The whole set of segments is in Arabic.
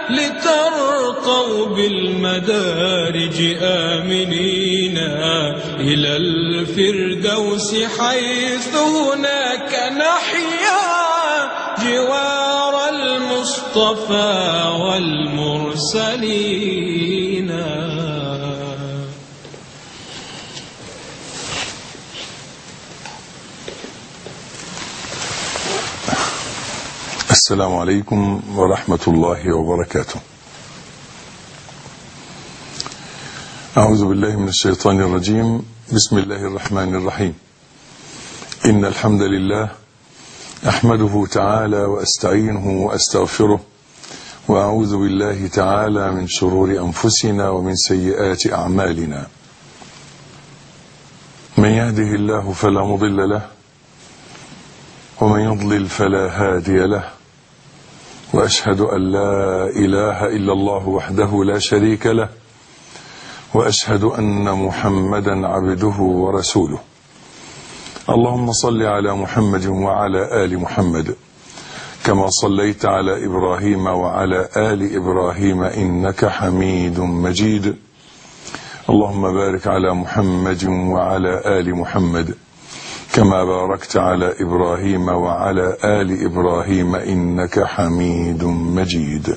لترقوا بالمدارج آمنين إلى الفردوس حيث هناك نحيا جوار المصطفى والمرسلين. السلام عليكم ورحمة الله وبركاته. أعوذ بالله من الشيطان الرجيم. بسم الله الرحمن الرحيم. إن الحمد لله أحمده تعالى وأستعينه وأستغفره، وأعوذ بالله تعالى من شرور أنفسنا ومن سيئات أعمالنا. من يهده الله فلا مضل له، ومن يضلل فلا هادي له، وأشهد أن لا إله إلا الله وحده لا شريك له، وأشهد أن محمدا عبده ورسوله. اللهم صل على محمد وعلى آل محمد كما صليت على إبراهيم وعلى آل إبراهيم إنك حميد مجيد. اللهم بارك على محمد وعلى آل محمد كما باركت على إبراهيم وعلى آل إبراهيم إنك حميد مجيد.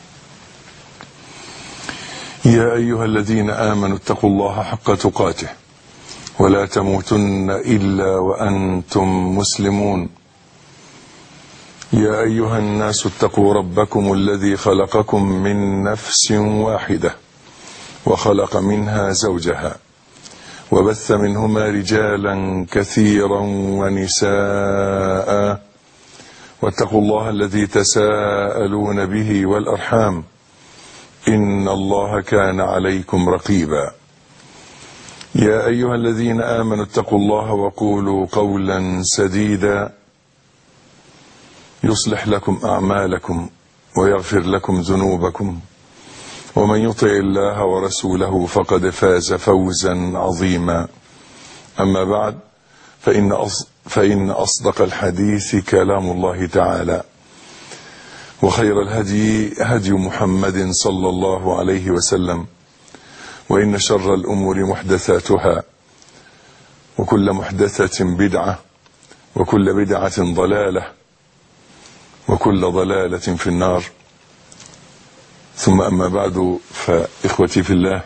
يا أيها الذين آمنوا اتقوا الله حق تقاته ولا تموتن إلا وأنتم مسلمون. يا أيها الناس اتقوا ربكم الذي خلقكم من نفس واحدة وخلق منها زوجها وبث منهما رجالا كثيرا ونساء، واتقوا الله الذي تساءلون به والأرحام إن الله كان عليكم رقيبا. يا أيها الذين آمنوا اتقوا الله وقولوا قولا سديدا يصلح لكم أعمالكم ويغفر لكم ذنوبكم، ومن يطع الله ورسوله فقد فاز فوزا عظيما. أما بعد، فإن أصدق الحديث كلام الله تعالى، وخير الهدي هدي محمد صلى الله عليه وسلم، وإن شر الأمور محدثاتها، وكل محدثة بدعة، وكل بدعة ضلالة، وكل ضلالة في النار. ثم أما بعد، فإخوتي في الله،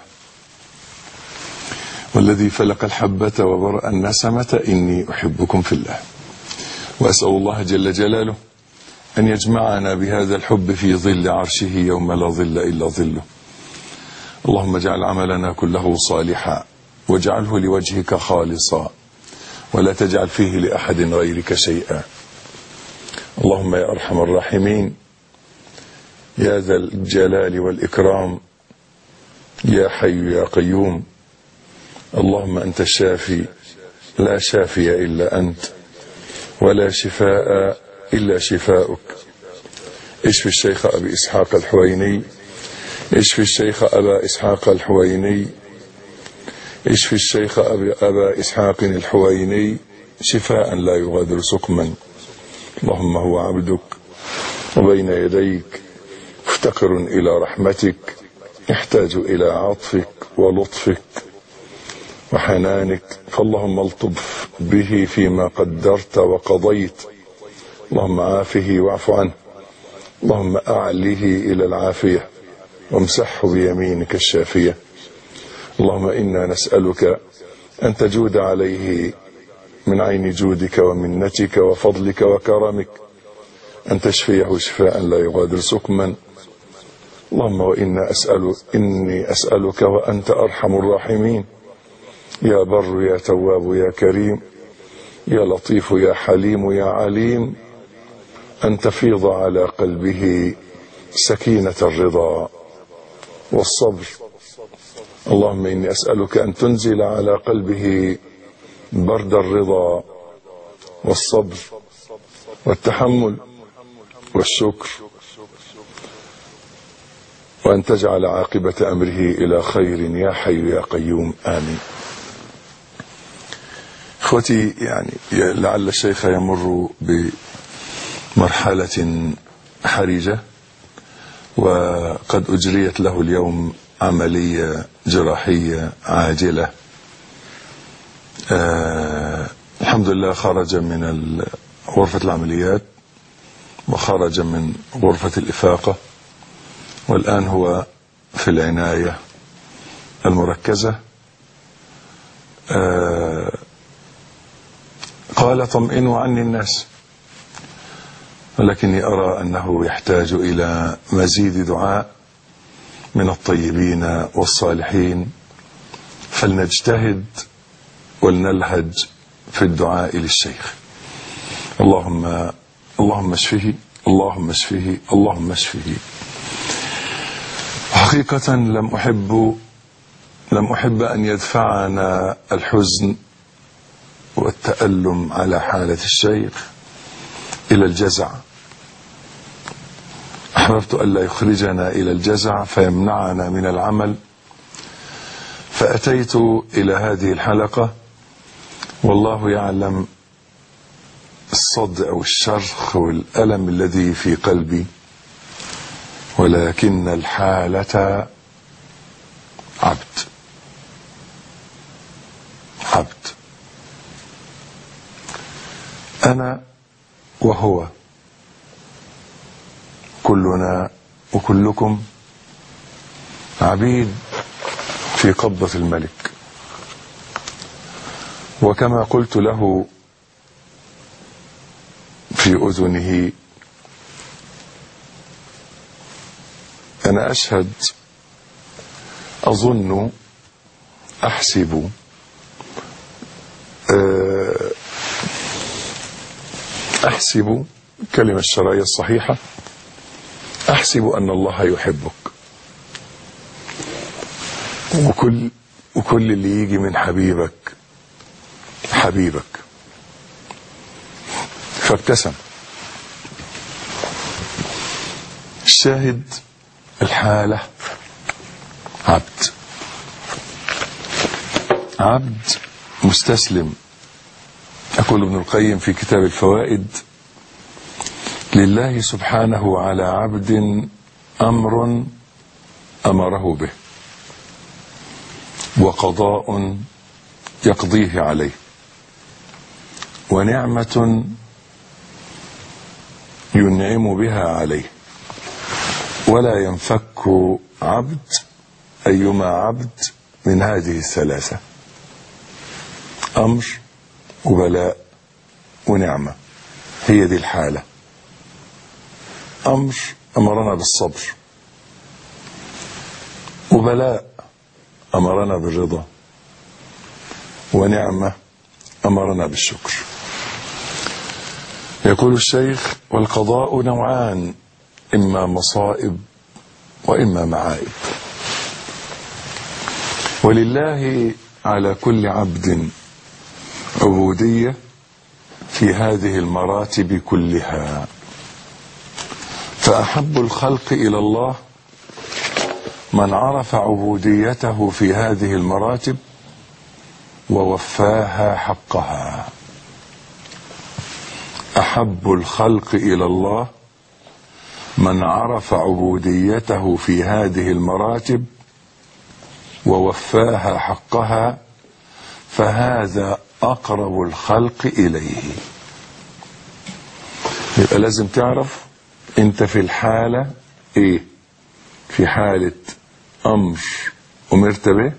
والذي فلق الحبة وبرأ النسمة إني أحبكم في الله، وأسأل الله جل جلاله أن يجمعنا بهذا الحب في ظل عرشه يوم لا ظل إلا ظله. اللهم اجعل عملنا كله صالحا، واجعله لوجهك خالصا، ولا تجعل فيه لأحد غيرك شيئا. اللهم يا أرحم الراحمين، يا ذا الجلال والإكرام، يا حي يا قيوم. اللهم أنت الشافي لا شافي إلا أنت، ولا شفاء إلا شفاؤك. اشف الشيخ أبي إسحاق الحويني، اشف الشيخ أبا إسحاق الحويني، اشف الشيخ أبا إسحاق الحويني شفاء لا يغادر سقما. اللهم هو عبدك وبين يديك، مفتقر إلى رحمتك، يحتاج إلى عطفك ولطفك وحنانك، فاللهم الطف به فيما قدرت وقضيت. اللهم عافه واعف عنه، اللهم أعله إلى العافية وامسحه بيمينك الشافية. اللهم إنا نسألك أن تجود عليه من عين جودك ومنتك وفضلك وكرمك، أن تشفيه شفاء لا يغادر سقما. اللهم إني أسألك وأنت أرحم الراحمين، يا بر يا تواب يا كريم، يا لطيف يا حليم يا عليم، أن تفيض على قلبه سكينة الرضا والصبر. اللهم إني أسألك أن تنزل على قلبه برد الرضا والصبر والتحمل والشكر، وأن تجعل عاقبة أمره إلى خير يا حي يا قيوم، آمين. اخوتي، يعني لعل الشيخ يمر بمرحلة حرجة، وقد أجريت له اليوم عملية جراحية عاجلة. الحمد لله خرج من غرفة العمليات وخرج من غرفة الإفاقة، والآن هو في العناية المركزة. قال طمئنوا عني الناس، ولكني أرى أنه يحتاج إلى مزيد دعاء من الطيبين والصالحين، فلنجتهد ولنلهج في الدعاء للشيخ. اللهم اشفه، اللهم اشفه، اللهم اشفه. حقيقة لم أحب أن يدفعنا الحزن والتألم على حالة الشيخ إلى الجزع. أحببت ألا يخرجنا إلى الجزع فيمنعنا من العمل، فأتيت إلى هذه الحلقة والله يعلم الصدع والشرخ والألم الذي في قلبي، ولكن الحالة عبد. أنا وهو، كلنا وكلكم عبيد في قبضة الملك. وكما قلت له في أذنه، أنا أشهد، أظن، أحسب، كلمة الشرعية الصحيحة، أحسب أن الله يحبك، وكل اللي يجي من حبيبك فابتسم. الشاهد الحالة عبد مستسلم. يقول ابن القيم في كتاب الفوائد: لله سبحانه على عبد أمر أمره به، وقضاء يقضيه عليه، ونعمة ينعم بها عليه، ولا ينفك عبد أيما عبد من هذه الثلاثة: أمر وبلاء ونعمة. هي دي الحالة. أمر أمرنا بالصبر، وبلاء أمرنا بالرضا، ونعمة أمرنا بالشكر. يقول الشيخ: والقضاء نوعان، إما مصائب وإما معائب. ولله على كل عبد عبودية في هذه المراتب كلها، فأحب الخلق إلى الله من عرف عبوديته في هذه المراتب ووفاها حقها. أحب الخلق إلى الله من عرف عبوديته في هذه المراتب ووفاها حقها، فهذا أقرب الخلق إليه. يبقى لازم تعرف انت في الحالة ايه. في حالة أمر أمرت به،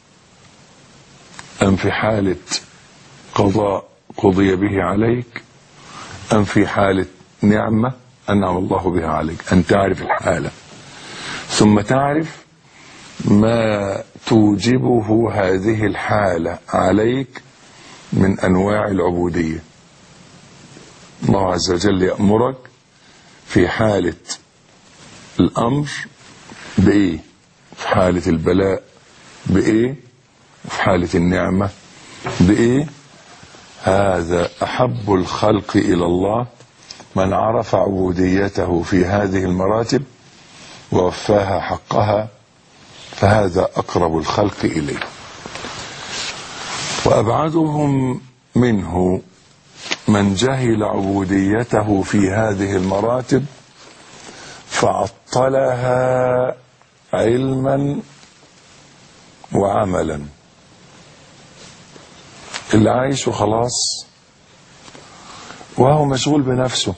أم في حالة قضاء قضي به عليك، أم في حالة نعمة أنعم الله بها عليك. أن تعرف الحالة، ثم تعرف ما توجبه هذه الحالة عليك من أنواع العبودية. الله عز وجل يأمرك في حالة الأمر بإيه، في حالة البلاء بإيه، وفي حالة النعمة بإيه. هذا أحب الخلق إلى الله من عرف عبوديته في هذه المراتب ووفاها حقها، فهذا أقرب الخلق إليه. وأبعدهم منه من جهل عبوديته في هذه المراتب فعطلها علما وعملا. اللي عايش وخلاص وهو مشغول بنفسه،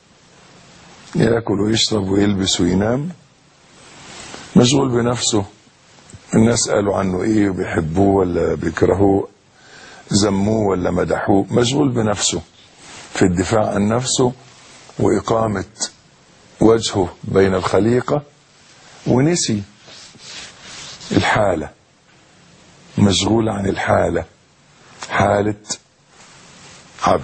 يأكل ويشرب ويلبس وينام، مشغول بنفسه. الناس قالوا عنه ايه، بيحبوه ولا بيكرهوه، ذموه ولا مدحوه، مشغول بنفسه في الدفاع عن نفسه وإقامة وجهه بين الخليقة، ونسي الحالة، مشغول عن الحالة، حالة عبد.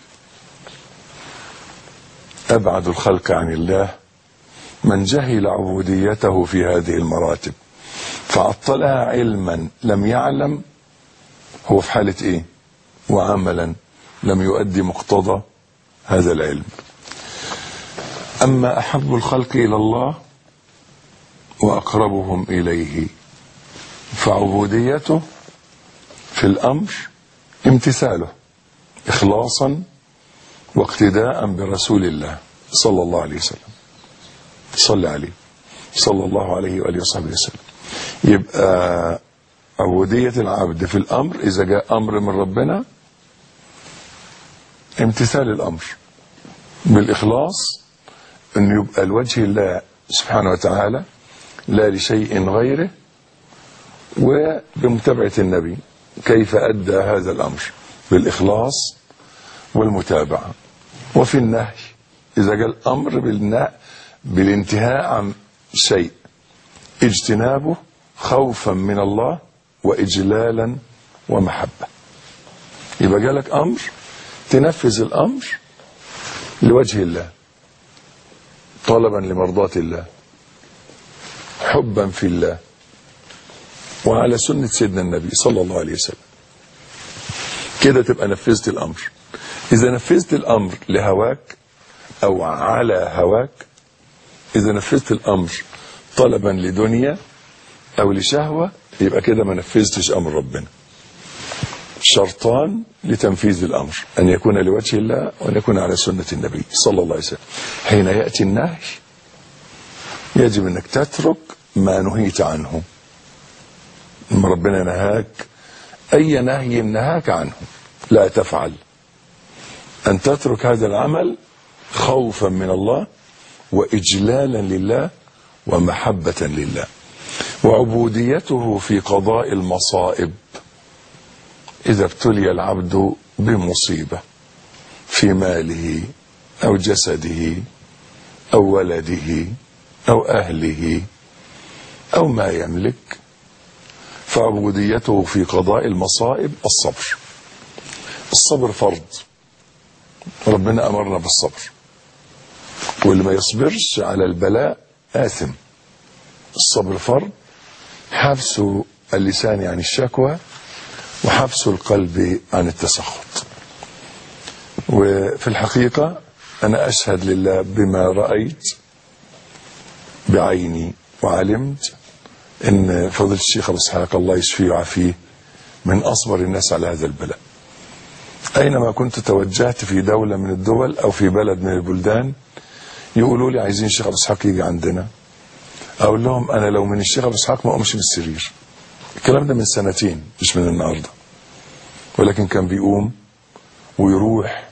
أبعد الخلق عن الله من جهل عبوديته في هذه المراتب، فعطلها علما لم يعلم هو في حالة ايه، وعملا لم يؤدي مقتضى هذا العلم. أما أحب الخلق إلى الله وأقربهم إليه فعبوديته في الأمر امتثاله إخلاصا واقتداء برسول الله صلى الله عليه وسلم. صلى عليه صلى الله عليه وآله وصحبه وسلم. يبقى عبودية العبد في الأمر إذا جاء أمر من ربنا امتثال الأمر بالإخلاص، أن يبقى الوجه الله سبحانه وتعالى لا لشيء غيره، وبمتابعة النبي كيف أدى هذا الأمر بالإخلاص والمتابعة. وفي النهي إذا جاء الأمر بالانتهاء عن شيء اجتنابه خوفا من الله وإجلالا ومحبة. يبقى جالك أمر تنفذ الأمر لوجه الله، طلبا لمرضاة الله، حبا في الله، وعلى سنة سيدنا النبي صلى الله عليه وسلم. كده تبقى نفذت الأمر. إذا نفذت الأمر لهواك أو على هواك، إذا نفذت الأمر طلبا لدنيا أو لشهوة، يبقى كده ما نفذتش أمر ربنا. شرطان لتنفيذ الأمر: أن يكون لوجه الله وأن يكون على سنة النبي صلى الله عليه وسلم. حين يأتي النهي يجب أنك تترك ما نهيت عنه. لما ربنا نهاك أي نهي نهاك عنه لا تفعل، أن تترك هذا العمل خوفا من الله وإجلالا لله ومحبة لله. وعبوديته في قضاء المصائب: إذا ابتلي العبد بمصيبة في ماله أو جسده أو ولده أو أهله أو ما يملك، فعبوديته في قضاء المصائب الصبر. الصبر فرض، ربنا أمرنا بالصبر، واللي ما يصبرش على البلاء آثم. الصبر فرض، حبس اللسان عن الشكوى وحبس القلب عن التسخط. وفي الحقيقة أنا أشهد لله بما رأيت بعيني وعلمت إن فضيلة الشيخ أبو إسحاق الله يشفيه ويعافيه من أصبر الناس على هذا البلاء. أينما كنت توجهت في دولة من الدول أو في بلد من البلدان يقولوا لي عايزين الشيخ أبو إسحاق يجي عندنا، أقول لهم أنا لو من الشيخ أبو إسحاق ما أقومش من السرير. الكلام ده من سنتين مش من النهارده، ولكن كان بيقوم ويروح.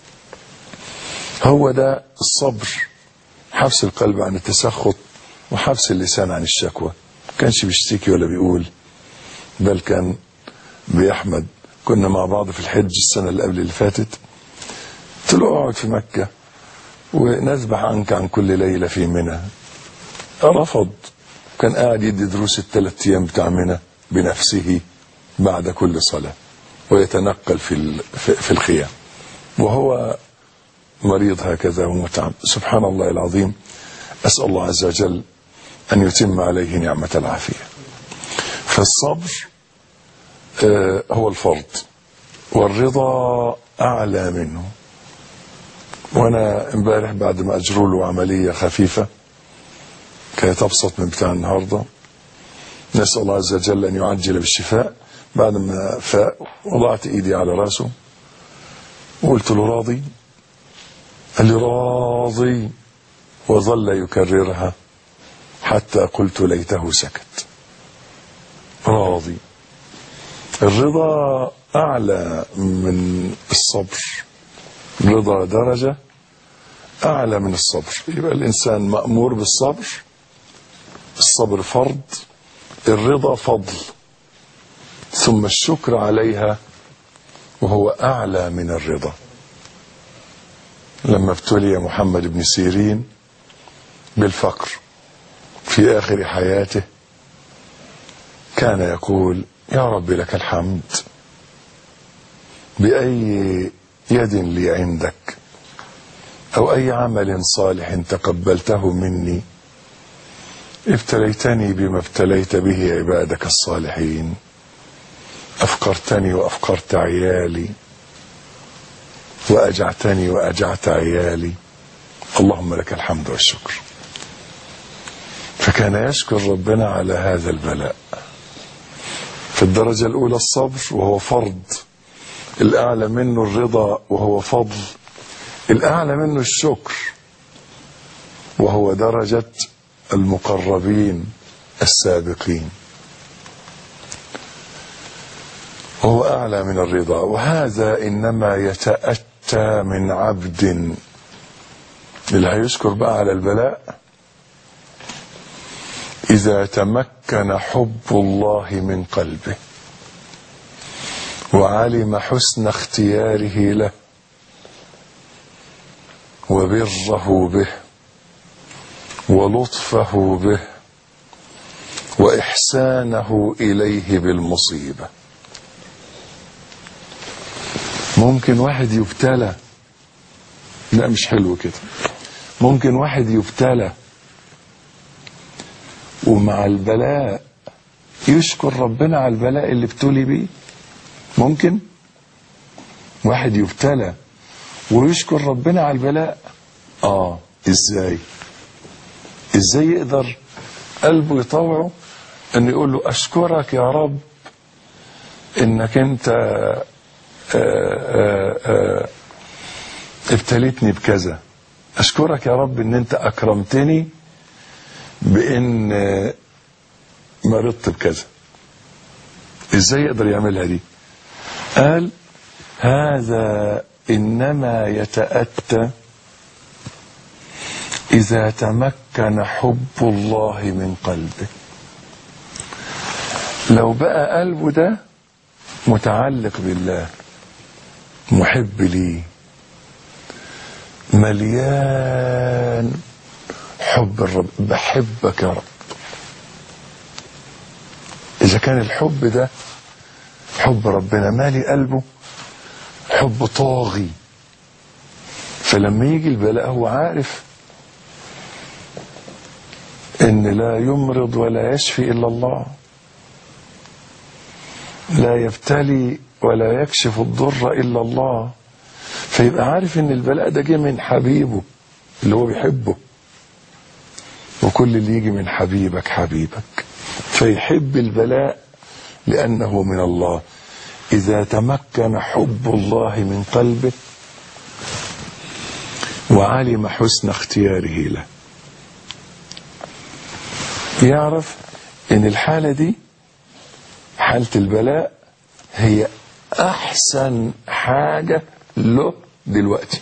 هو ده الصبر، حبس القلب عن التسخط وحبس اللسان عن الشكوى. ما كانش بيشتكي ولا بيقول، بل كان بيحمد. كنا مع بعض في الحج السنة اللي قبل اللي فاتت، قلت له اقعد في مكة ونذبح عنك عن كل ليلة في منى. رفض. كان قاعد يدي دروس ال3 أيام بتاع منى بنفسه بعد كل صلاة، ويتنقل في الخيام وهو مريض هكذا ومتعب. سبحان الله العظيم. أسأل الله عز وجل أن يتم عليه نعمة العافية. فالصبر هو الفرض، والرضا أعلى منه. وأنا امبارح بعد ما أجروا له عملية خفيفة كانت أبسط من بتاع النهاردة، نسأل الله عز وجل أن يعجل بالشفاء. بعد ما فاق وضعت إيدي على رأسه وقلت له راضي؟ قال لي راضي وظل يكررها حتى قلت ليته سكت. راضي. الرضا أعلى من الصبر، الرضا درجة أعلى من الصبر. يبقى الإنسان مأمور بالصبر، الصبر فرض، الرضا فضل، ثم الشكر عليها وهو أعلى من الرضا. لما ابتلي محمد بن سيرين بالفقر في آخر حياته كان يقول: يا رب لك الحمد، بأي يد لي عندك، أو أي عمل صالح تقبلته مني ابتليتني بما ابتليت به عبادك الصالحين، أفقرتني وأفقرت عيالي، وأجعتني وأجعت عيالي، اللهم لك الحمد والشكر. فكان يشكر ربنا على هذا البلاء. في الدرجة الأولى الصبر وهو فرض، الأعلى منه الرضا وهو فضل، الأعلى منه الشكر وهو درجة المقربين السابقين، وهو أعلى من الرضا. وهذا إنما يتأتى من عبد. اللي هيشكر بقى على البلاء إذا تمكن حب الله من قلبه، وعلم حسن اختياره له، وبره به، ولطفه به، وإحسانه إليه بالمصيبة. ممكن واحد يبتلى، لا مش حلو كده، ممكن واحد يبتلى ومع البلاء يشكر ربنا على البلاء اللي ابتلي بيه. ممكن واحد يبتلى ويشكر ربنا على البلاء. ازاي يقدر قلبه يطوعه ان يقول له: اشكرك يا رب انك انت ابتليتني بكذا، اشكرك يا رب ان انت اكرمتني بان مرضت بكذا. ازاي يقدر يعملها دي؟ قال: هذا انما يتأتى اذا تمكن حب الله من قلبه. لو بقى قلبه ده متعلق بالله، محب ليه، مليان حب الرب، بحبك يا رب. إذا كان الحب ده حب ربنا مالي قلبه، حب طاغي، فلما يجي البلاء هو عارف إن لا يمرض ولا يشفي إلا الله، لا يبتلي ولا يكشف الضر إلا الله، فيبقى عارف إن البلاء ده جه من حبيبه اللي هو بيحبه، وكل اللي يجي من حبيبك حبيبك، فيحب البلاء لأنه من الله. إذا تمكن حب الله من قلبه وعلم حسن اختياره له، يعرف إن الحالة دي، حالة البلاء، هي أحسن حاجة له دلوقتي،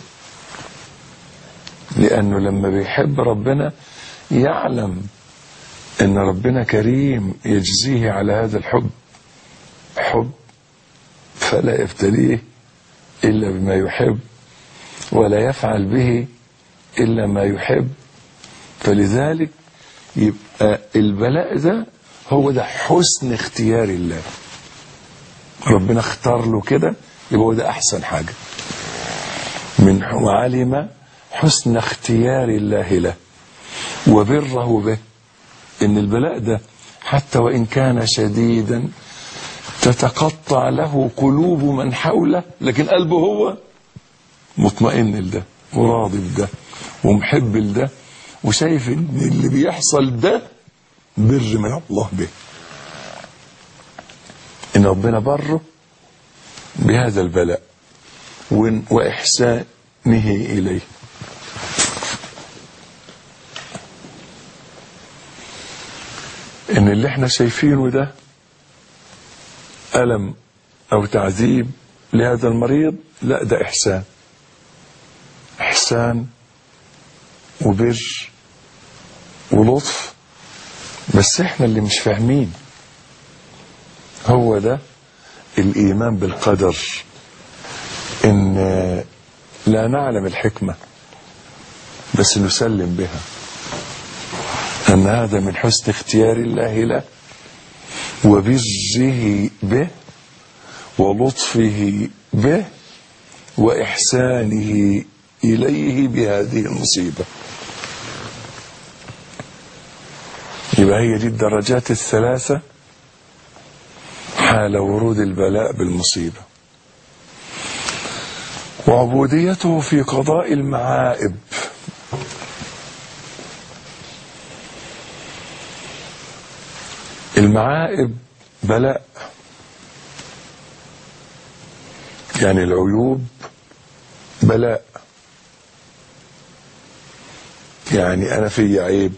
لأنه لما بيحب ربنا يعلم إن ربنا كريم يجزيه على هذا الحب، حب فلا يبتليه إلا بما يحب، ولا يفعل به إلا ما يحب. فلذلك يبقى البلاء ده هو ده حسن اختيار الله، ربنا اختار له كده، يبقى هو ده أحسن حاجة. من وعلم حسن اختيار الله له وبره به، إن البلاء ده حتى وإن كان شديدا تتقطع له قلوب من حوله، لكن قلبه هو مطمئن لده وراضي بده ومحب لده، وشايف إن اللي بيحصل ده بر من الله به، إن ربنا بره بهذا البلاء وإحسانه إليه. ان اللي احنا شايفينه ده ألم او تعذيب لهذا المريض، لا ده احسان وبر ولطف، بس احنا اللي مش فاهمين. هو ده الايمان بالقدر، ان لا نعلم الحكمة بس نسلم بها، ان هذا من حسن اختيار الله له وبره به ولطفه به وإحسانه إليه بهذه المصيبة. يبقى هي دي الدرجات الثلاثة حال ورود البلاء بالمصيبة. وعبوديته في قضاء المعائب. المعائب بلاء، يعني العيوب بلاء. يعني أنا في عيب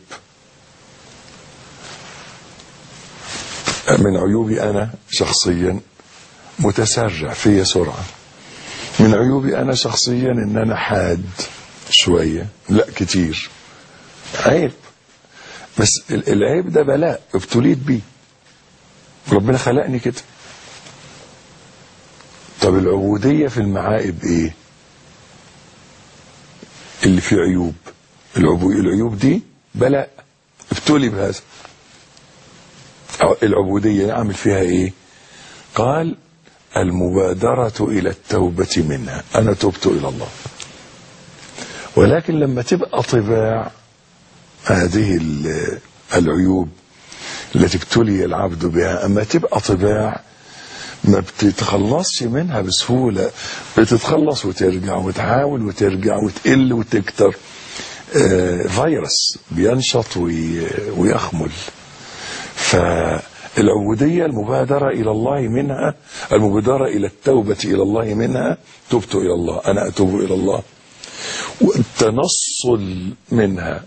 من عيوبي أنا شخصيا متسرع في سرعة، من عيوبي أنا شخصيا إن أنا حاد شوية، لا كتير عيب، بس العيب ده بلاء ابتليت بيه، ربنا خلقني كده. طب العبودية في المعائب ايه؟ اللي فيه عيوب، العيوب دي بلاء ابتلي بهذا. العبودية نعمل فيها ايه؟ قال المبادرة الى التوبة منها، انا تبت الى الله. ولكن لما تبقى طباع هذه العيوب التي ابتلي العبد بها، اما تبقى طباع ما بتتخلصش منها بسهولة، بتتخلص وترجع وتحاول وترجع وتقل وتكتر. فيروس بينشط ويخمل. فالعبودية المبادرة إلى الله منها، المبادرة إلى التوبة إلى الله منها، تبت إلى الله، أنا أتوب إلى الله. والتنصل منها،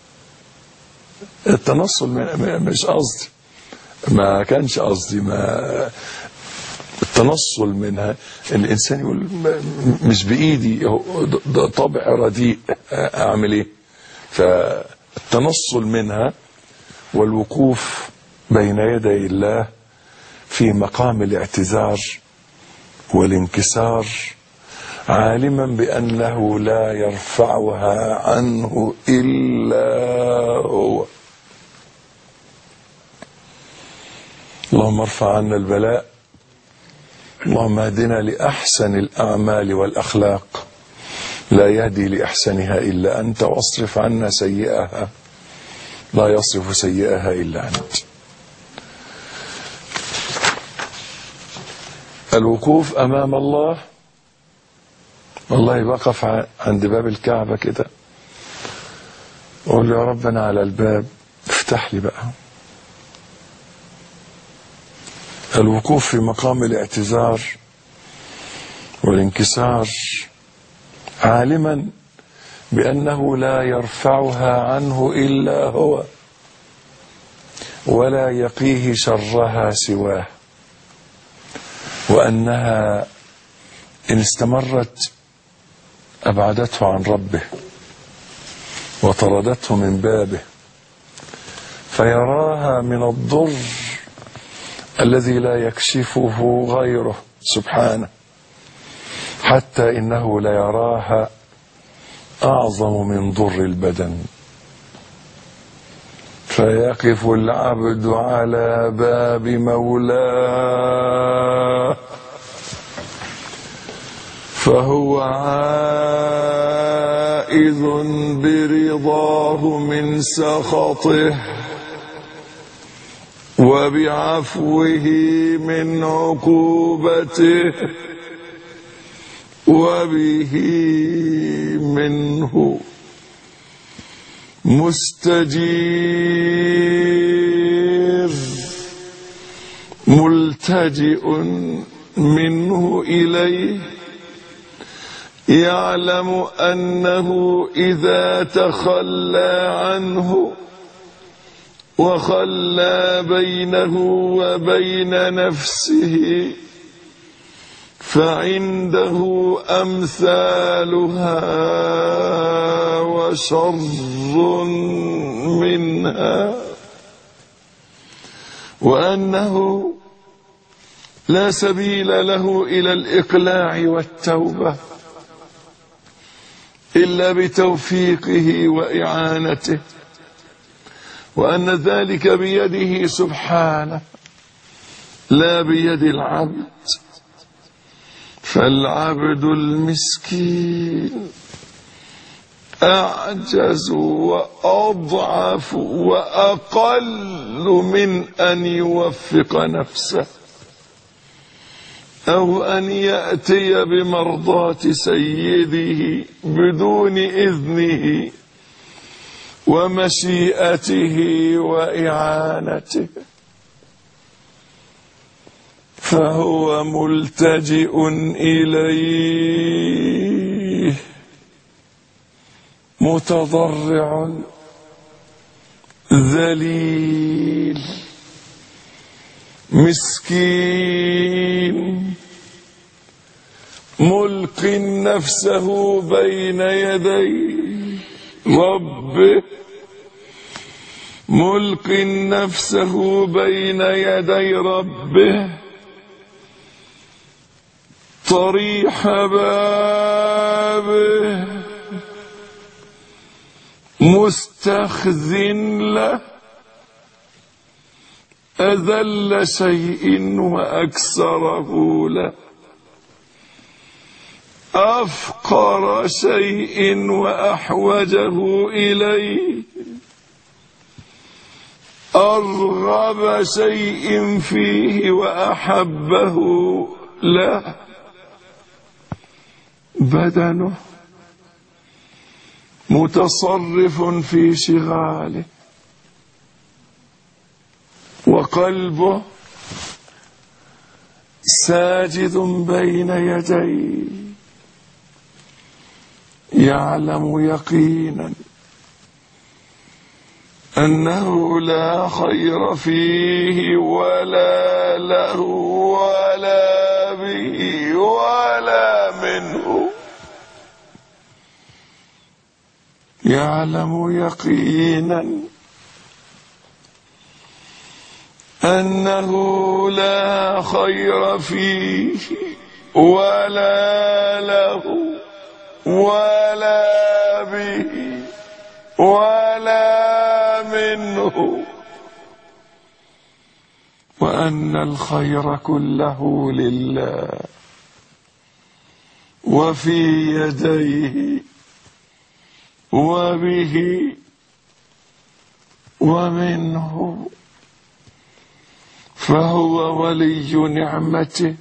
التنصل مش قصدي، ما كانش قصدي، ما التنصل منها ان الانسان يقول مش بايدي، ده طبع رديء، اعمل ايه؟ فالتنصل منها والوقوف بين يدي الله في مقام الاعتذار والانكسار، عالما بانه لا يرفعها عنه الا هو. اللهم ارفع عنا البلاء، اللهم اهدنا لأحسن الأعمال والأخلاق، لا يهدي لأحسنها إلا أنت، واصرف عنا سيئها، لا يصرف سيئها إلا أنت. الوقوف أمام الله، والله بقف عند باب الكعبة كده أقول له يا رب أنا على الباب افتح لي بقى. الوقوف في مقام الاعتذار والانكسار، عالما بأنه لا يرفعها عنه إلا هو، ولا يقيه شرها سواه، وأنها إن استمرت أبعدته عن ربه وطردته من بابه، فيراها من الضر الذي لا يكشفه غيره سبحانه، حتى إنه لا يراها أعظم من ضر البدن. فيقف العبد على باب مولاه فهو عائذ برضاه من سخطه وبعفوه من عقوبته وبه منه مستجير ملتجئ منه إليه، يعلم أنه إذا تخلى عنه وخلى بينه وبين نفسه فعنده أمثالها وشر منها، وأنه لا سبيل له إلى الإقلاع والتوبة إلا بتوفيقه وإعانته، وأن ذلك بيده سبحانه لا بيد العبد. فالعبد المسكين أعجز وأضعف وأقل من أن يوفق نفسه أو أن يأتي بمرضاة سيده بدون إذنه ومشيئته وإعانته، فهو ملتجئ إليه متضرع ذليل مسكين ملق نفسه بين يدي ربه، ملق نفسه بين يدي ربه طريح بابه مستخذ له أذل شيء وأكسره له، أفقر شيء وأحوجه إليه، أرغب شيء فيه وأحبه له. بدنه متصرف في شغاله، وقلبه ساجد بين يديه يعلم يقينا أنه لا خير فيه ولا له ولا به ولا منه، يعلم يقينا أنه لا خير فيه ولا له ولا به ولا منه، وأن الخير كله لله وفي يديه وبه ومنه، فهو ولي نعمته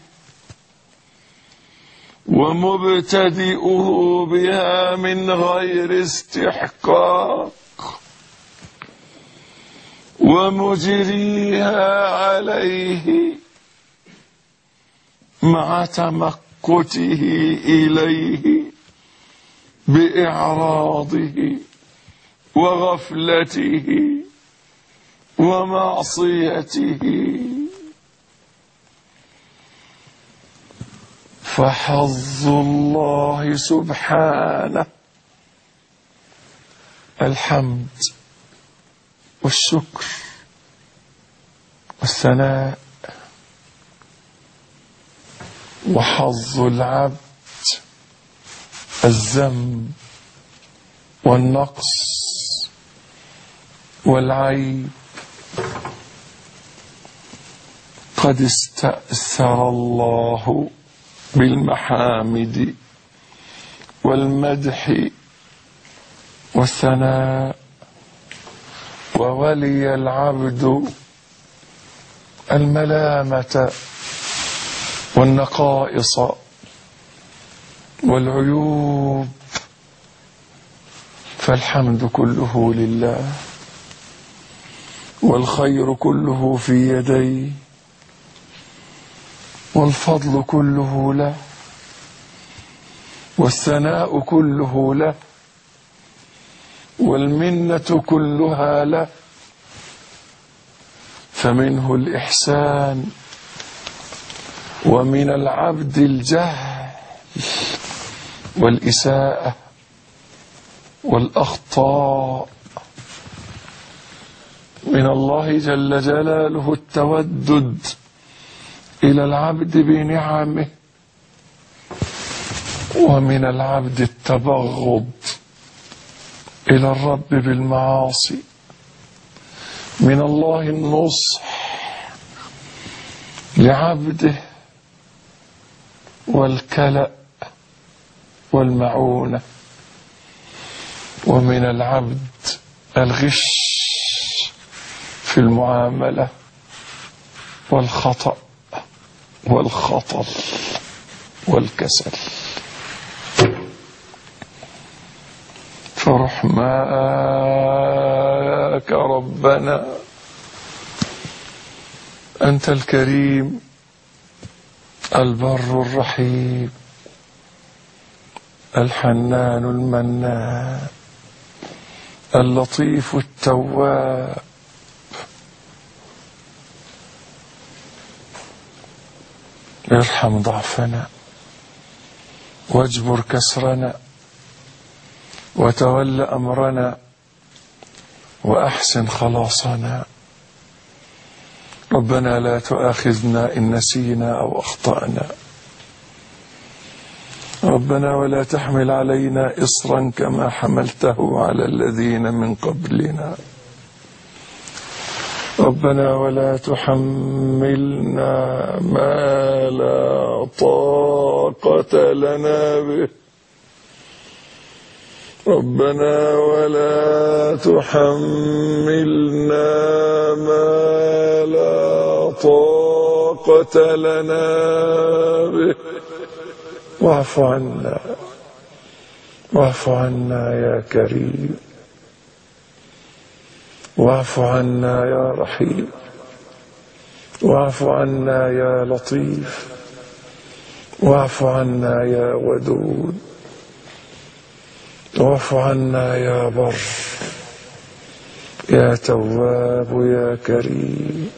ومبتدئه بها من غير استحقاق، ومجريها عليه مع تمقته إليه بإعراضه وغفلته ومعصيته. فحظ الله سبحانه الحمد والشكر والثناء، وحظ العبد الذنب والنقص والعيب. قد استأثر الله بالمحامد والمدح والثناء، وولي العبد الملامة والنقائص والعيوب، فالحمد كله لله والخير كله في يديه والفضل كله له والثناء كله له والمنة كلها له، فمنه الإحسان، ومن العبد الجهل والإساءة والأخطاء. من الله جل جلاله التودد إلى العبد بنعمه، ومن العبد التبغض إلى الرب بالمعاصي. من الله النصح لعبده والكلأ والمعونة، ومن العبد الغش في المعاملة والخطأ والخطل والكسل. فرحماك ربنا، أنت الكريم البر الرحيم الحنان المنان اللطيف التواب. ارحم ضعفنا واجبر كسرنا وتول أمرنا وأحسن خلاصنا. ربنا لا تؤاخذنا إن نسينا أو أخطأنا. ربنا ولا تحمل علينا إصرا كما حملته على الذين من قبلنا. ربنا ولا تحملنا ما لا طاقة لنا به. ربنا ولا تحملنا ما لا طاقة لنا به. واعف عنا، واعف عنا يا كريم، واعف عنا يا رحيم، واعف عنا يا لطيف، واعف عنا يا ودود، واعف عنا يا بر يا تواب يا كريم.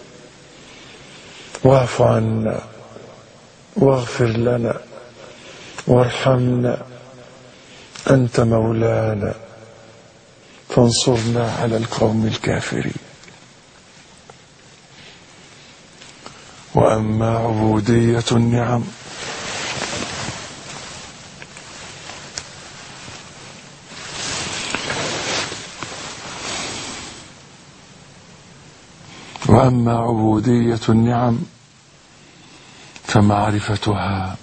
واعف عنا واغفر لنا وارحمنا، أنت مولانا فانصرنا على القوم الكافرين. وأما عبودية النعم وأما عبودية النعم فمعرفتها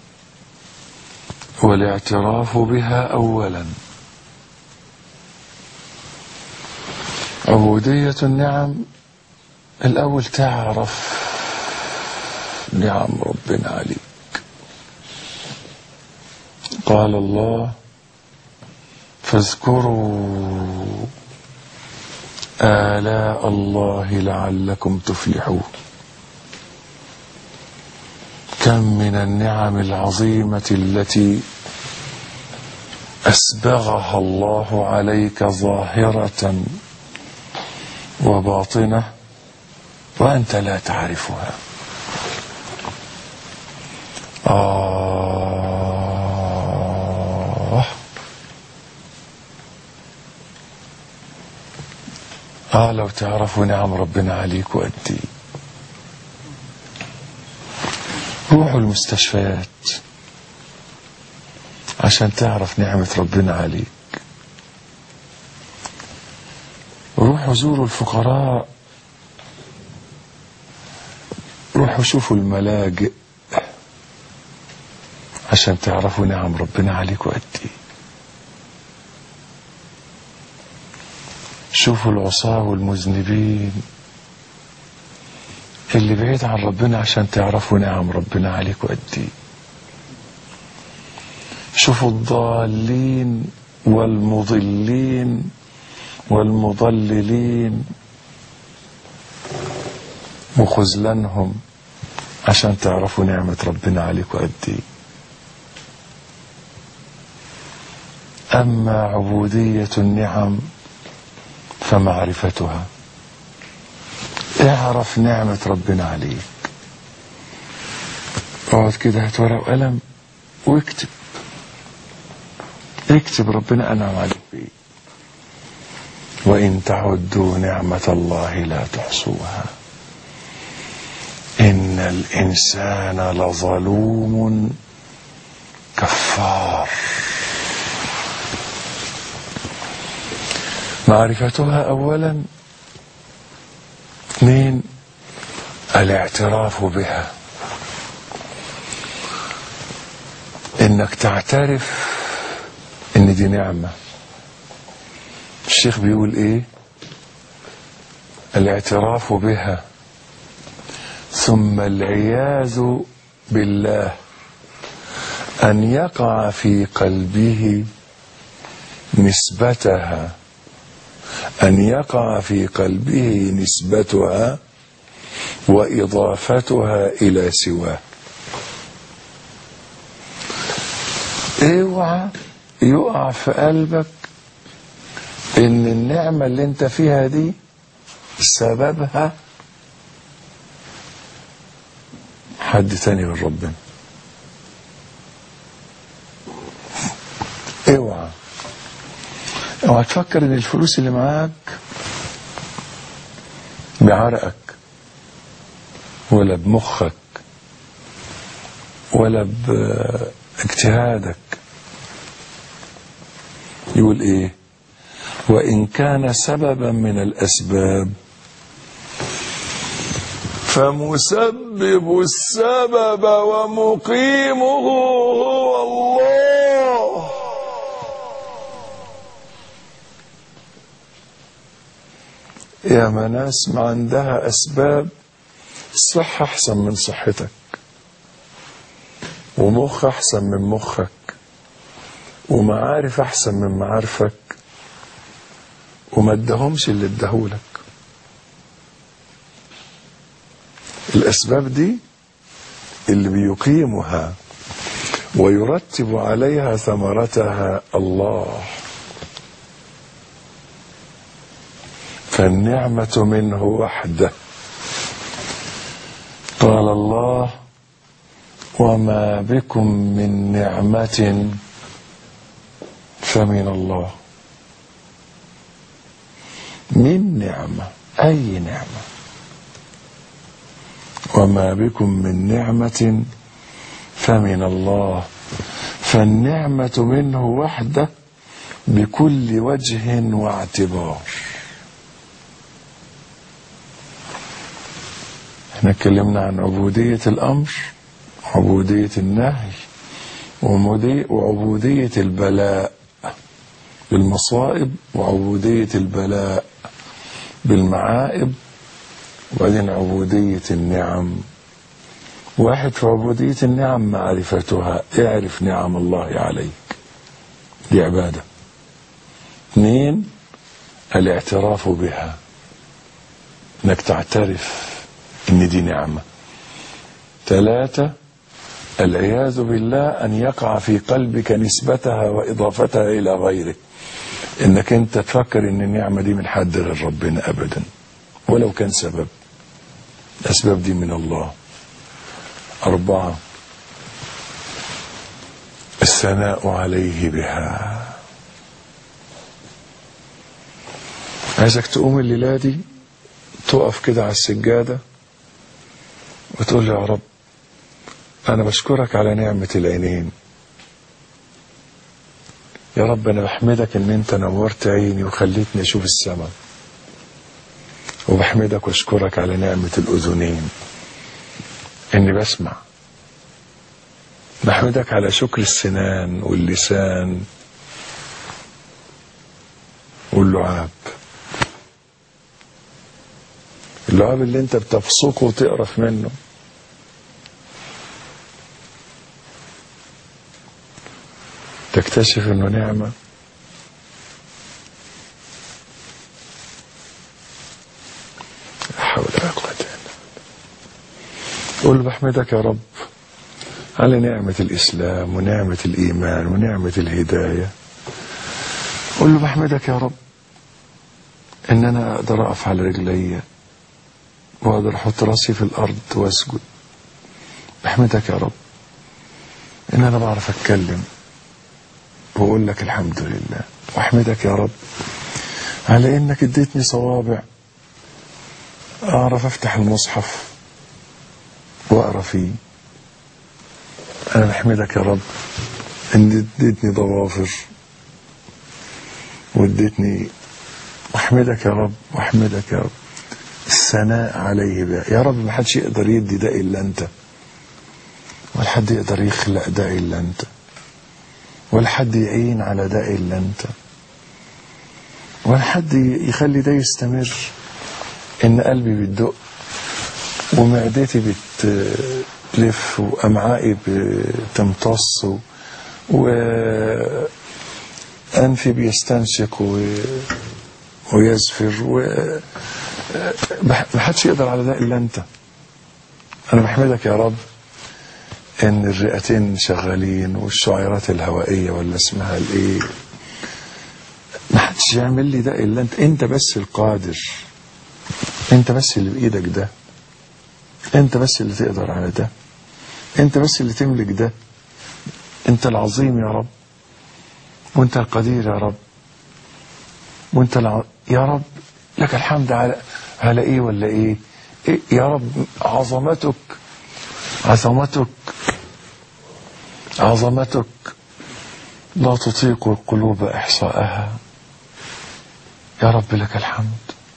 والاعتراف بها أولا. عبودية النعم الأول تعرف نعم ربنا عليك. قال الله فاذكروا آلاء الله لعلكم تفلحون. كم من النعم العظيمة التي أسبغها الله عليك ظاهرة وباطنة وأنت لا تعرفها. لو تعرفوا نعم ربنا عليك وأدي. روحوا المستشفيات عشان تعرف نعمة ربنا عليك. روحوا زوروا الفقراء، روحوا شوفوا الملاجئ عشان تعرفوا نعم ربنا عليك وأدي. شوفوا العصاة والمذنبين اللي بعيد عن ربنا عشان تعرفوا نعم ربنا عليك وأدي. شوفوا الضالين والمضلين والمضللين وخذلانهم عشان تعرفوا نعمة ربنا عليك وأدي. أما عبودية النعم فمعرفتها. اعرف نعمة ربنا عليك. اقعد كده، هات ورقة وقلم واكتب. اكتب ربنا أنعم عليك بيه. وإن تعدوا نعمة الله لا تحصوها إن الإنسان لظلوم كفار. معرفتها أولا. 2 الاعتراف بها، إنك تعترف إن دي نعمة. الشيخ بيقول إيه؟ الاعتراف بها، ثم العياذ بالله أن يقع في قلبه نسبتها، أن يقع في قلبه نسبتها وإضافتها إلى سواه. اوعى يقع في قلبك إن النعمة اللي انت فيها دي سببها حد تاني من ربنا. اوعى تفكر ان الفلوس اللي معاك بعرقك ولا بمخك ولا باجتهادك. يقول ايه؟ وإن كان سببا من الأسباب فمسبب السبب ومقيمه هو الله. يا ناس ما عندها أسباب، صحة أحسن من صحتك، ومخ أحسن من مخك، ومعارف أحسن من معارفك، وما ادهمش اللي ادهولك. الأسباب دي اللي بيقيمها ويرتب عليها ثمرتها الله. فالنعمة منه وحده. قال الله: وما بكم من نعمة فمن الله. من نعمة، أي نعمة. وما بكم من نعمة فمن الله. فالنعمة منه وحده بكل وجه واعتبار. احنا اتكلمنا عن عبودية الأمر، عبودية النهي، وعبودية البلاء بالمصائب، وعبودية البلاء بالمعائب، وبعدين عبودية النعم. واحد في عبودية النعم معرفتها، اعرف نعم الله عليك، دي عبادة. 2 الاعتراف بها، انك تعترف ان دي نعمة. 3 العياذ بالله ان يقع في قلبك نسبتها واضافتها الى غيره، انك انت تفكر ان النعمة دي من حد غير ربنا ابدا، ولو كان سبب. الاسباب دي من الله. 4 الثناء عليه بها. عايزك تقوم الليلة دي تقف كده على السجادة وتقول له: يا رب أنا بشكرك على نعمة العينين. يا رب أنا بحمدك إن أنت نورت عيني وخليتني أشوف السماء. وبحمدك واشكرك على نعمة الأذنين إني بسمع. بحمدك على شكر السنان واللسان واللعاب. اللعاب اللي انت بتفسقه وتقرف منه. تكتشف انه نعمة. لا حول ولا قوة الا بالله. قول بحمدك يا رب على نعمة الإسلام ونعمة الإيمان ونعمة الهداية. قول له: بحمدك يا رب إن أنا أقدر أقف على رجلي وأقدر أحط راسي في الأرض وأسجد. بحمدك يا رب إن أنا بعرف أتكلم وأقول لك الحمد لله. وأحمدك يا رب على إنك اديتني صوابع أعرف أفتح المصحف وأقرأ فيه. أنا بحمدك يا رب إن اديتني ضوافر واديتني. أحمدك يا رب وأحمدك يا رب. الثناء عليه بقى يا رب. ما حدش يقدر يدي ده إلا أنت، ولا حد يقدر يخلق ده إلا أنت، ولا حد يعين على ده إلا أنت، ولا حد يخلي ده يستمر. إن قلبي بتدق ومعدتي بتلف وأمعائي بتمتص وأنفي بيستنشق ويزفر ما حدش يقدر على ده إلا أنت. أنا بحمدك يا رب إن الرئتين شغالين والشعيرات الهوائية ولا اسمها الإيه، ما حدش يعمل لي ده إلا أنت. أنت بس القادر، أنت بس اللي بإيدك ده، أنت بس اللي تقدر على ده، أنت بس اللي تملك ده. أنت العظيم يا رب، وأنت القدير يا رب، وأنت يا رب لك الحمد على إيه ولا إيه يا رب. عظمتك لا تطيق القلوب إحصاءها. يا رب لك الحمد.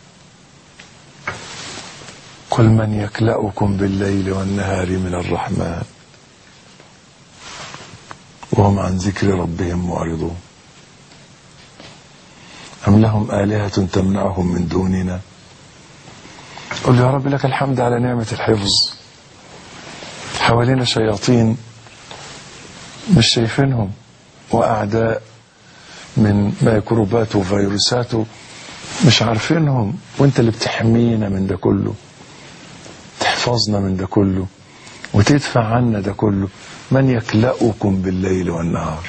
قل من يكلأكم بالليل والنهار من الرحمن وهم عن ذكر ربهم معرضون أم لهم آلهة تمنعهم من دوننا. قل يا رب لك الحمد على نعمة الحفظ. حوالينا شياطين مش شايفينهم، وأعداء من ميكروبات وفيروسات مش عارفينهم، وانت اللي بتحمينا من ده كله، تحفظنا من ده كله وتدفع عنا ده كله. من يكلأكم بالليل والنهار.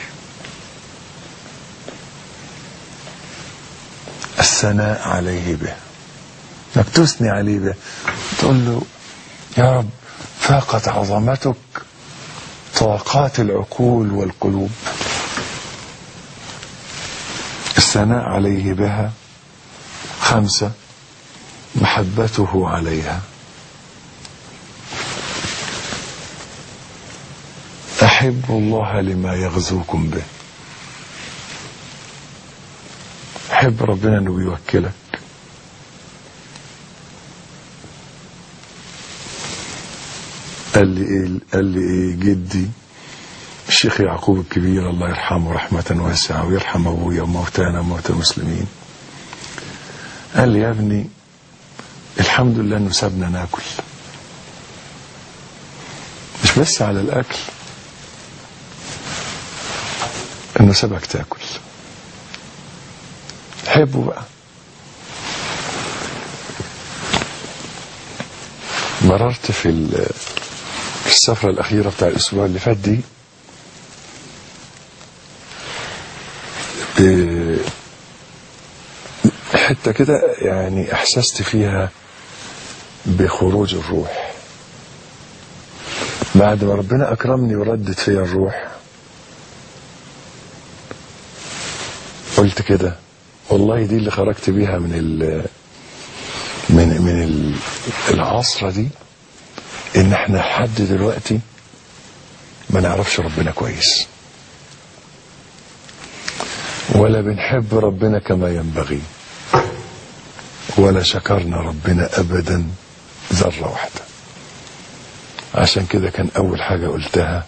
الثناء عليه به، انك تثني عليه به، تقول له يا رب فاقت عظمتك طاقات العقول والقلوب. الثناء عليه بها. 5 محبته عليها. أحب الله لما يغزوكم به. أحب ربنا أنه بيوكلك. قال لي إيه جدي الشيخ يعقوب الكبير الله يرحمه رحمة واسعة ويرحم أبويا وموتانا وموتى المسلمين. قال لي يا ابني الحمد لله أنه سابنا ناكل، مش بس على الأكل، أنه سابك تاكل. حبه بقى. مررت في السفرة الأخيرة بتاع الأسبوع اللي فات دي حتى كده يعني أحسست فيها بخروج الروح بعد ما ربنا أكرمني وردت فيها الروح. قلت كده والله دي اللي خرجت بيها من العصرة دي، ان احنا لحد دلوقتي ما نعرفش ربنا كويس ولا بنحب ربنا كما ينبغي ولا شكرنا ربنا ابدا ذرة واحدة. عشان كده كان اول حاجة قلتها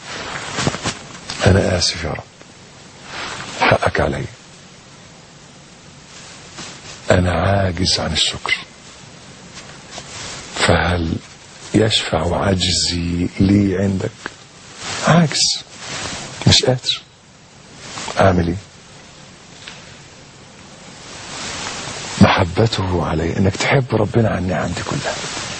انا اسف يا رب، حقك علي، انا عاجز عن الشكر، فهل يشفع عجزي لي عندك؟ عاجز، مش قادر، اعمل ايه؟ محبته علي، انك تحب ربنا عن النعم دي كلها،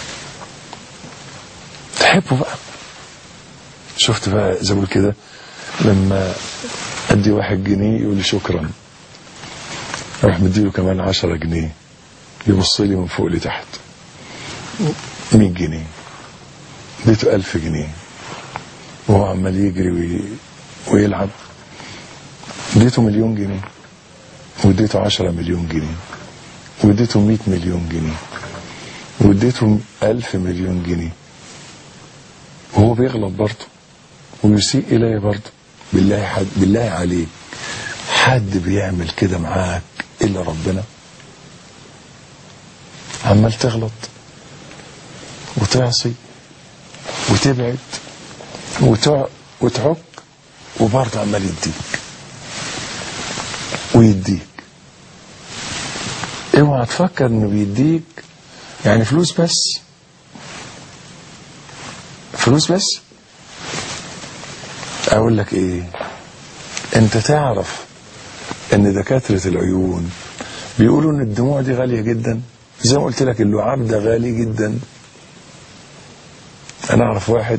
تحبه بقى. شفت بقى زي ما كده لما ادي 1 جنيه يقول لي شكرا، اروح مديله كمان 10 جنيه يبص لي من فوق لتحت، 100 جنيه، اديته 1000 جنيه وهو عمال يجري ويلعب، اديته 1,000,000 جنيه واديته 10 مليون جنيه واديته 100 مليون جنيه واديته 1000 مليون جنيه وهو بيغلط برضه ويسيء إليه برضه. بالله عليك حد بيعمل كده معاك إلا ربنا؟ عمال تغلط وتعصي وتبعد وتعك وبرضه عمال يديك ويديك. اوعى تفكر انه بيديك يعني فلوس بس، فلوس بس. اقول لك ايه، انت تعرف ان دكاترة العيون بيقولوا ان الدموع دي غالية جدا، زي ما قلت لك اللعاب ده غالي جدا. انا اعرف واحد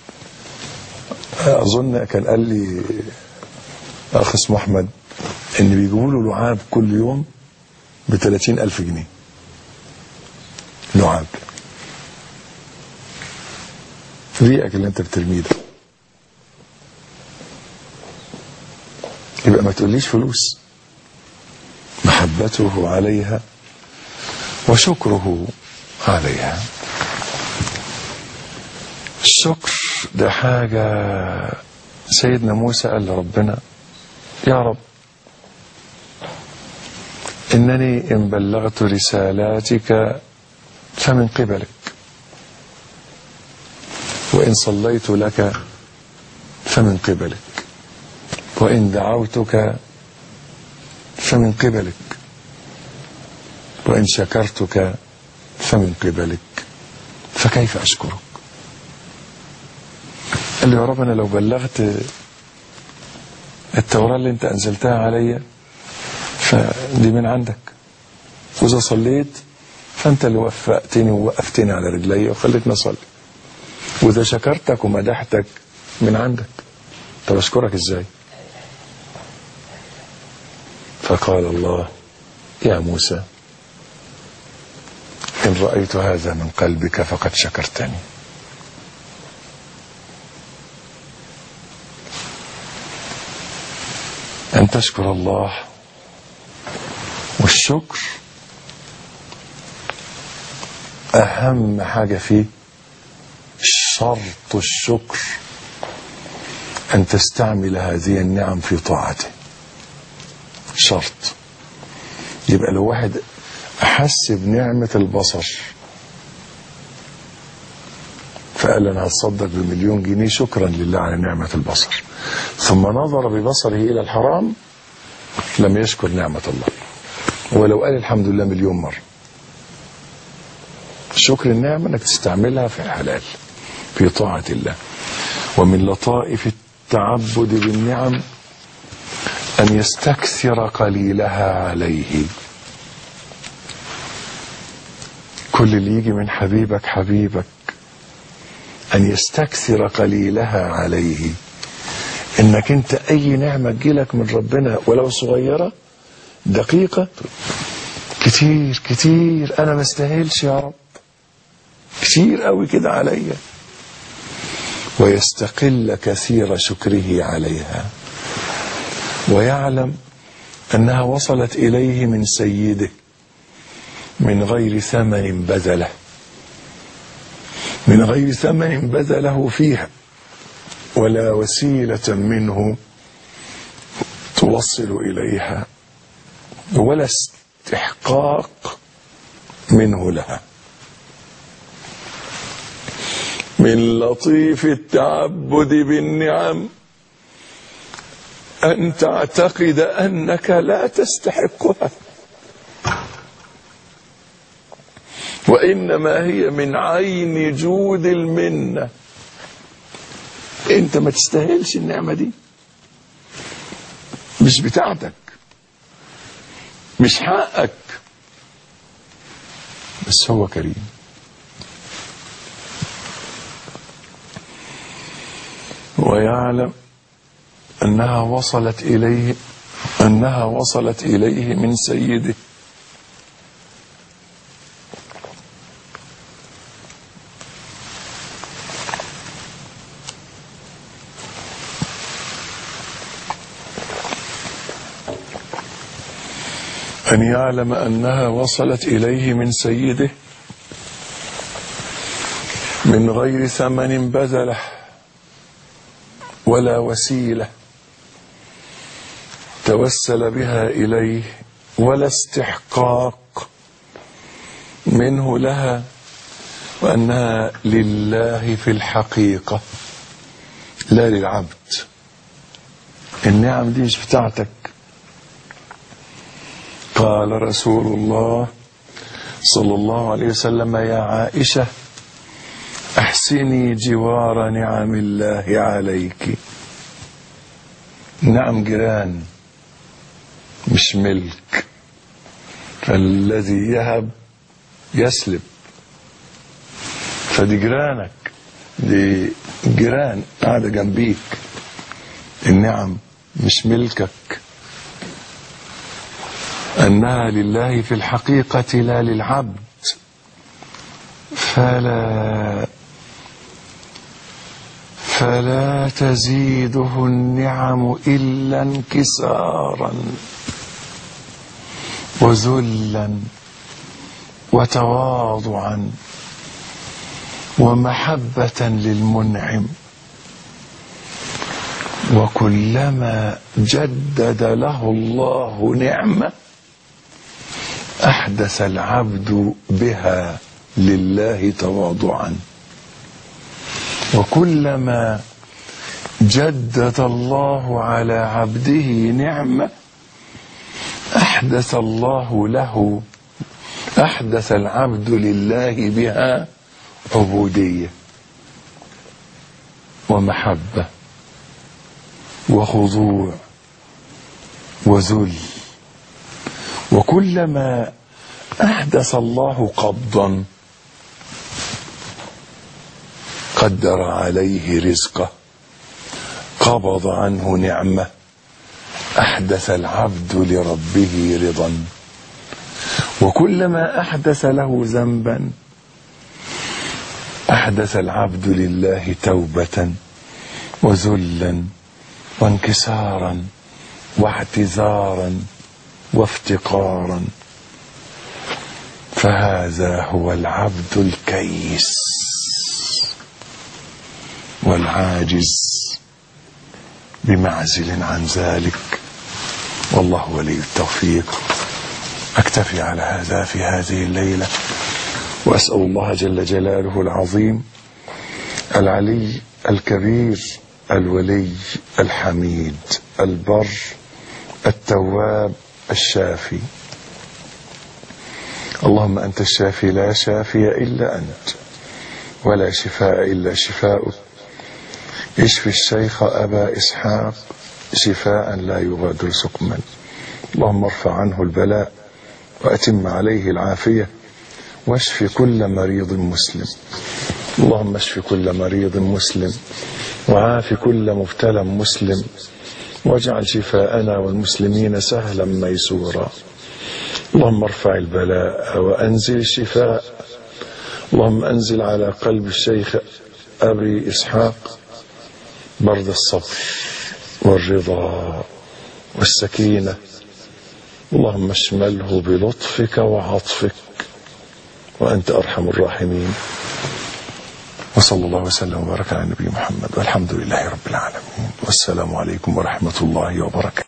اظن كان قال لي اخ اسمه احمد ان بيجيبوا له لعاب كل يوم ب30,000 جنيه لعاب. ريقك اللي انت بترميه ده. يبقى ما تقوليش فلوس. محبته عليها وشكره عليها. الشكر ده حاجة سيدنا موسى قال لربنا يا رب إنني إن بلغت رسالاتك فمن قبلك، وإن صليت لك فمن قبلك، وإن دعوتك فمن قبلك، وإن شكرتك فمن قبلك، فكيف أشكرك؟ قال له يا رب أنا لو بلغت التوراة اللي أنت أنزلتها عليا فدي من عندك، وإذا صليت فأنت اللي وفقتني ووقفتني على رجلي وخلتني أصلي، وإذا شكرتك ومدحتك من عندك. طب أشكرك إزاي؟ فقال الله يا موسى إن رأيت هذا من قلبك فقد شكرتني. أن تشكر الله. والشكر أهم حاجة فيه، شرط الشكر أن تستعمل هذه النعم في طاعته. شرط. يبقى لو واحد أحس بنعمة البصر فقال أنا هتصدق ب1,000,000 جنيه شكرا لله على نعمة البصر، ثم نظر ببصره إلى الحرام لم يشكر نعمة الله، ولو قال الحمد لله 1,000,000 مرة. شكر النعمة أنك تستعملها في الحلال في طاعة الله. ومن لطائف التعبد بالنعم أن يستكثر قليلها عليه. كل اللي يجي من حبيبك أن يستكثر قليلها عليه. إنك أنت أي نعمة تجيلك من ربنا ولو صغيرة دقيقة، كتير كتير أنا ما استاهلش يا رب، كتير قوي كده عليا، ويستقل كثير شكره عليها، ويعلم أنها وصلت إليه من سيده من غير ثمن بذله، من غير ثمن بذله فيها، ولا وسيلة منه توصل إليها، ولا استحقاق منه لها. من لطيف التعبد بالنعم أن تعتقد أنك لا تستحقها، وإنما هي من عين جود المنة. أنت ما تستاهلش النعمة دي، مش بتاعتك، مش حقك، بس هو كريم. ويعلم أنها وصلت إليه من سيده أن يعلم أنها وصلت إليه من سيده من غير ثمن بذله ولا وسيلة توسل بها إليه ولا استحقاق منه لها، وأنها لله في الحقيقة لا للعبد. النعم دي مش بتاعتك. قال رسول الله صلى الله عليه وسلم: يا عائشة أحسني جوار نعم الله عليك. نعم جيران مش ملك، فالذي يهب يسلب، فدي جيرانك، دي جيران قاعدة جنبيك. النعم مش ملكك، أنها لله في الحقيقة لا للعبد، فلا تزيده النعم إلا انكسارا وذلا وتواضعا ومحبة للمنعم. وكلما جدد له الله نعمة أحدث العبد بها لله تواضعا، وكلما جدد الله على عبده نعمة أحدث العبد لله بها عبودية ومحبة وخضوع وذل. وكلما أحدث الله قبضا قدر عليه رزقه، قبض عنه نعمة، أحدث العبد لربه رضا. وكلما أحدث له ذنبا أحدث العبد لله توبة وذلا وانكسارا واعتذارا وافتقارا. فهذا هو العبد الكيس، والعاجز بمعزل عن ذلك، والله ولي التوفيق. أكتفي على هذا في هذه الليلة، وأسأل الله جل جلاله العظيم العلي الكبير الولي الحميد البر التواب الشافي. اللهم أنت الشافي لا شافي إلا أنت، ولا شفاء إلا شفاؤك. اشف الشيخ أبا إسحاق شفاء لا يغادر سقما. اللهم ارفع عنه البلاء وأتم عليه العافية، واشف كل مريض مسلم. اللهم اشف كل مريض مسلم، وعاف كل مبتلى مسلم، واجعل شفاءنا والمسلمين سهلا ميسورا. اللهم ارفع البلاء وأنزل الشفاء. اللهم أنزل على قلب الشيخ أبي إسحاق برد الصبر والرضا والسكينة. اللهم اشمله بلطفك وعطفك، وأنت أرحم الراحمين. وصلى الله وسلم وبارك على النبي محمد، والحمد لله رب العالمين، والسلام عليكم ورحمة الله وبركاته.